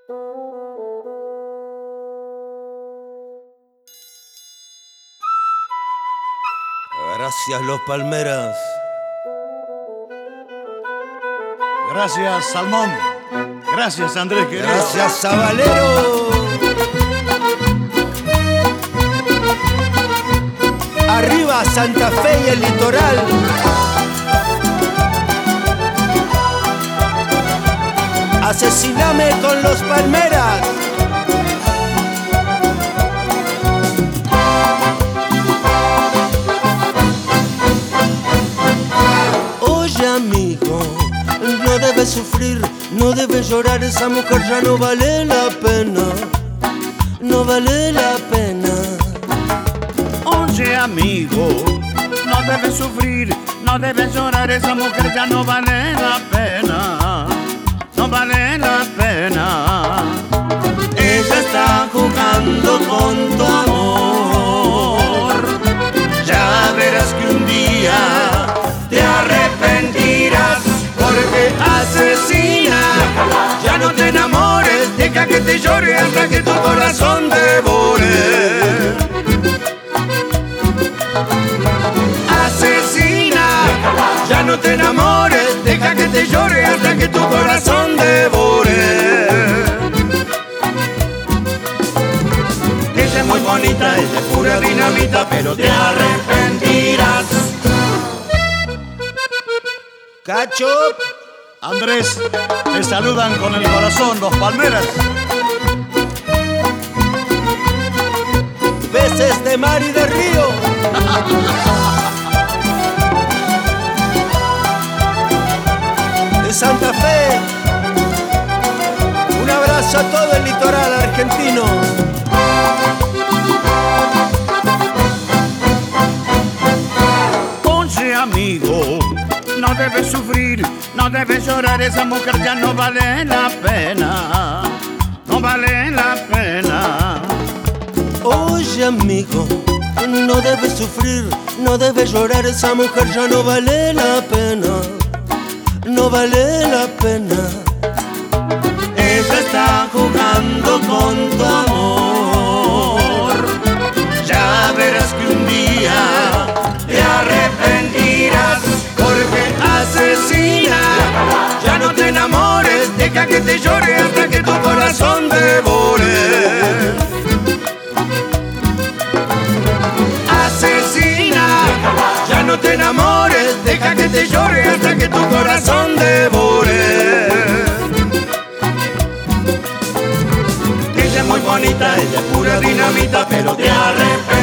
Gracias, Los Palmeras. Gracias, Salmón. Gracias, Andrés querido. Gracias, Sabalero. Arriba Santa Fe y el litoral. Asesiname con Los Palmeras. Oye, amigo, no debes sufrir, no debes llorar. Esa mujer ya no vale la pena, no vale la pena. Oye, amigo, no debes sufrir, no debes llorar. Esa mujer ya no vale la pena, no vale la pena. Ella está jugando con tu amor. Ya verás que un día te arrepentirás, porque asesina. Ya no te enamores, deja que te llore hasta que tu corazón devore. Asesina, ya no te enamores, deja que te llore hasta que tu corazón devore. Ella es muy bonita, ella es pura dinamita, pero te arrepentirás. Cacho, Andrés, te saludan con el corazón Los Palmeras. peces de mar y de río. De Santa Fe, un abrazo a todo el litoral argentino. Oye, amigo, no debes sufrir, no debes llorar. Esa mujer ya no vale la pena, no vale la pena. Oye, amigo, no debes sufrir, no debes llorar. Esa mujer ya no vale la pena, no vale la pena. Ella está jugando con tu amor. Ya verás que un día te arrepentirás, porque asesina. Ya no te enamores, deja que te llore hasta que tu corazón devore. Asesina, ya no te enamores, deja que te llore hasta que tu corazón devore. Ella es muy bonita, ella es pura dinamita, pero te arrepentirás.